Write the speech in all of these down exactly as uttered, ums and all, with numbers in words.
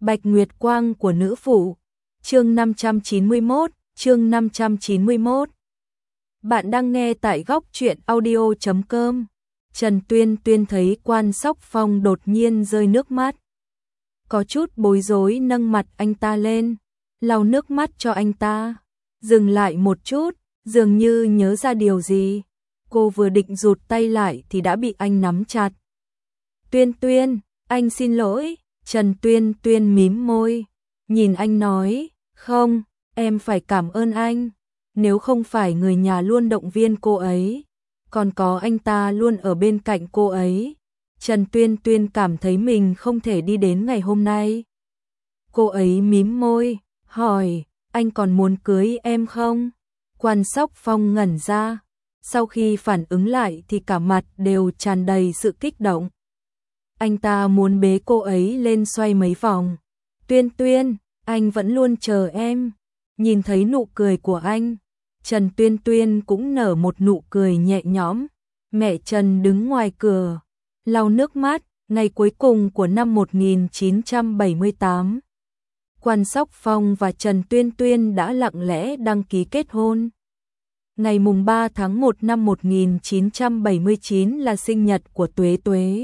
Bạch Nguyệt Quang của nữ phụ. Chương năm trăm chín mươi mốt, chương năm trăm chín mươi mốt. Bạn đang nghe tại góc truyện audio chấm com. Trần Tuyên Tuyên thấy Quan Sóc Phong đột nhiên rơi nước mắt. Có chút bối rối nâng mặt anh ta lên, lau nước mắt cho anh ta. Dừng lại một chút, dường như nhớ ra điều gì. Cô vừa định rụt tay lại thì đã bị anh nắm chặt. Tuyên Tuyên, anh xin lỗi. Trần Tuyên Tuyên mím môi, nhìn anh nói, không, em phải cảm ơn anh. Nếu không phải người nhà luôn động viên cô ấy, còn có anh ta luôn ở bên cạnh cô ấy, Trần Tuyên Tuyên cảm thấy mình không thể đi đến ngày hôm nay. Cô ấy mím môi, hỏi, anh còn muốn cưới em không? Quan Sóc Phong ngẩn ra, sau khi phản ứng lại thì cả mặt đều tràn đầy sự kích động. Anh ta muốn bế cô ấy lên xoay mấy vòng. Tuyên Tuyên, anh vẫn luôn chờ em. Nhìn thấy nụ cười của anh, Trần Tuyên Tuyên cũng nở một nụ cười nhẹ nhõm. Mẹ Trần đứng ngoài cửa, lau nước mắt. Ngày cuối cùng của năm một nghìn chín trăm bảy mươi tám, Quan Sóc Phong và Trần Tuyên Tuyên đã lặng lẽ đăng ký kết hôn. Ngày mùng ba tháng một năm một nghìn chín trăm bảy mươi chín là sinh nhật của Tuế Tuế.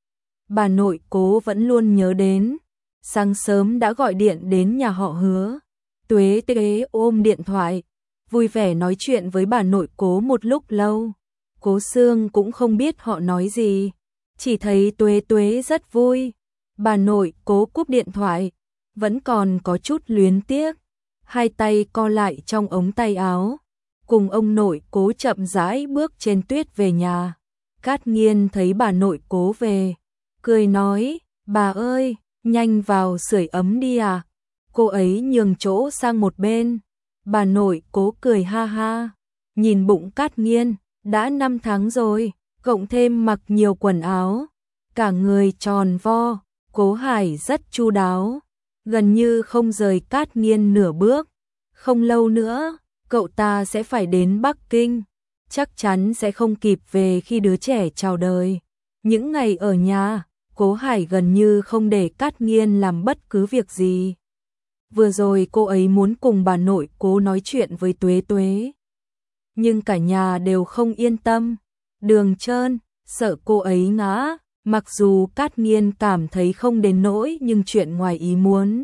Bà nội Cố vẫn luôn nhớ đến, sáng sớm đã gọi điện đến nhà họ Hứa. Tuế Tuế ôm điện thoại, vui vẻ nói chuyện với bà nội Cố một lúc lâu. Cố Sương cũng không biết họ nói gì, chỉ thấy Tuế Tuế rất vui. Bà nội Cố cúp điện thoại, vẫn còn có chút luyến tiếc, hai tay co lại trong ống tay áo, cùng ông nội Cố chậm rãi bước trên tuyết về nhà. Cát Nghiên thấy bà nội Cố về, cười nói, bà ơi, nhanh vào sưởi ấm đi à. Cô ấy nhường chỗ sang một bên. Bà nội Cố cười ha ha, nhìn bụng Cát Nghiên, đã năm tháng rồi, cộng thêm mặc nhiều quần áo, cả người tròn vo. Cố Hải rất chu đáo, gần như không rời Cát Nghiên nửa bước. Không lâu nữa, cậu ta sẽ phải đến Bắc Kinh, chắc chắn sẽ không kịp về khi đứa trẻ chào đời. Những ngày ở nhà, Cố Hải gần như không để Cát Nghiên làm bất cứ việc gì. Vừa rồi cô ấy muốn cùng bà nội Cố nói chuyện với Tuế Tuế, nhưng cả nhà đều không yên tâm. Đường trơn, sợ cô ấy ngã, mặc dù Cát Nghiên cảm thấy không đến nỗi nhưng chuyện ngoài ý muốn.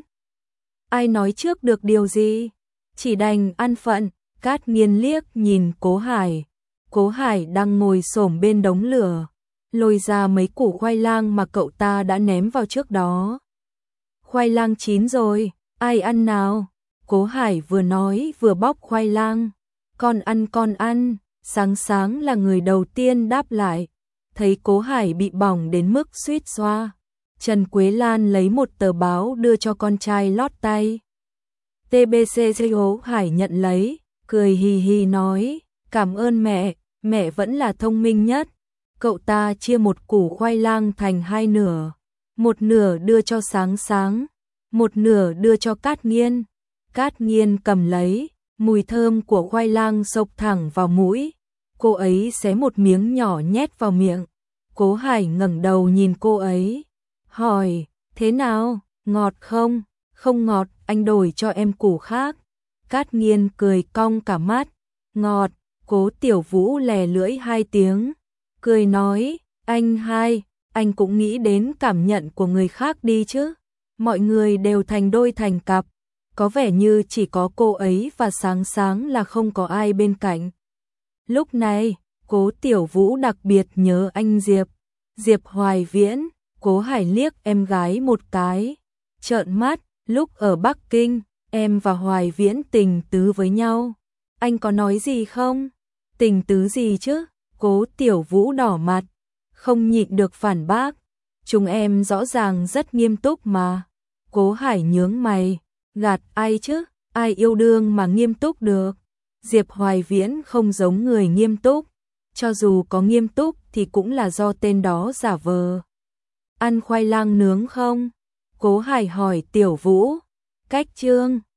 Ai nói trước được điều gì, chỉ đành ăn phận. Cát Nghiên liếc nhìn Cố Hải. Cố Hải đang ngồi xổm bên đống lửa, lôi ra mấy củ khoai lang mà cậu ta đã ném vào trước đó. Khoai lang chín rồi, ai ăn nào? Cố Hải vừa nói vừa bóc khoai lang. Con ăn con ăn. Sáng sáng là người đầu tiên đáp lại. Thấy Cố Hải bị bỏng đến mức suýt xoa, Trần Quế Lan lấy một tờ báo đưa cho con trai lót tay. tê bê xê Cố Hải nhận lấy, cười hì hì nói, cảm ơn mẹ, mẹ vẫn là thông minh nhất. Cậu ta chia một củ khoai lang thành hai nửa, một nửa đưa cho Sáng Sáng, một nửa đưa cho Cát Nghiên. Cát Nghiên cầm lấy, mùi thơm của khoai lang xộc thẳng vào mũi. Cô ấy xé một miếng nhỏ nhét vào miệng. Cố Hải ngẩng đầu nhìn cô ấy, hỏi, thế nào, ngọt không? Không ngọt, anh đổi cho em củ khác. Cát Nghiên cười cong cả mắt, ngọt. Cố Tiểu Vũ lè lưỡi hai tiếng, cười nói, anh hai, anh cũng nghĩ đến cảm nhận của người khác đi chứ. Mọi người đều thành đôi thành cặp, có vẻ như chỉ có cô ấy và Sáng Sáng là không có ai bên cạnh. Lúc này, Cố Tiểu Vũ đặc biệt nhớ anh Diệp, Diệp Hoài Viễn. Cố Hải liếc em gái một cái, trợn mắt, lúc ở Bắc Kinh, em và Hoài Viễn tình tứ với nhau. Anh có nói gì không? Tình tứ gì chứ? Cố Tiểu Vũ đỏ mặt, không nhịn được phản bác. Chúng em rõ ràng rất nghiêm túc mà. Cố Hải nhướng mày, gạt ai chứ? Ai yêu đương mà nghiêm túc được? Diệp Hoài Viễn không giống người nghiêm túc, cho dù có nghiêm túc thì cũng là do tên đó giả vờ. Ăn khoai lang nướng không? Cố Hải hỏi Tiểu Vũ. Cách chương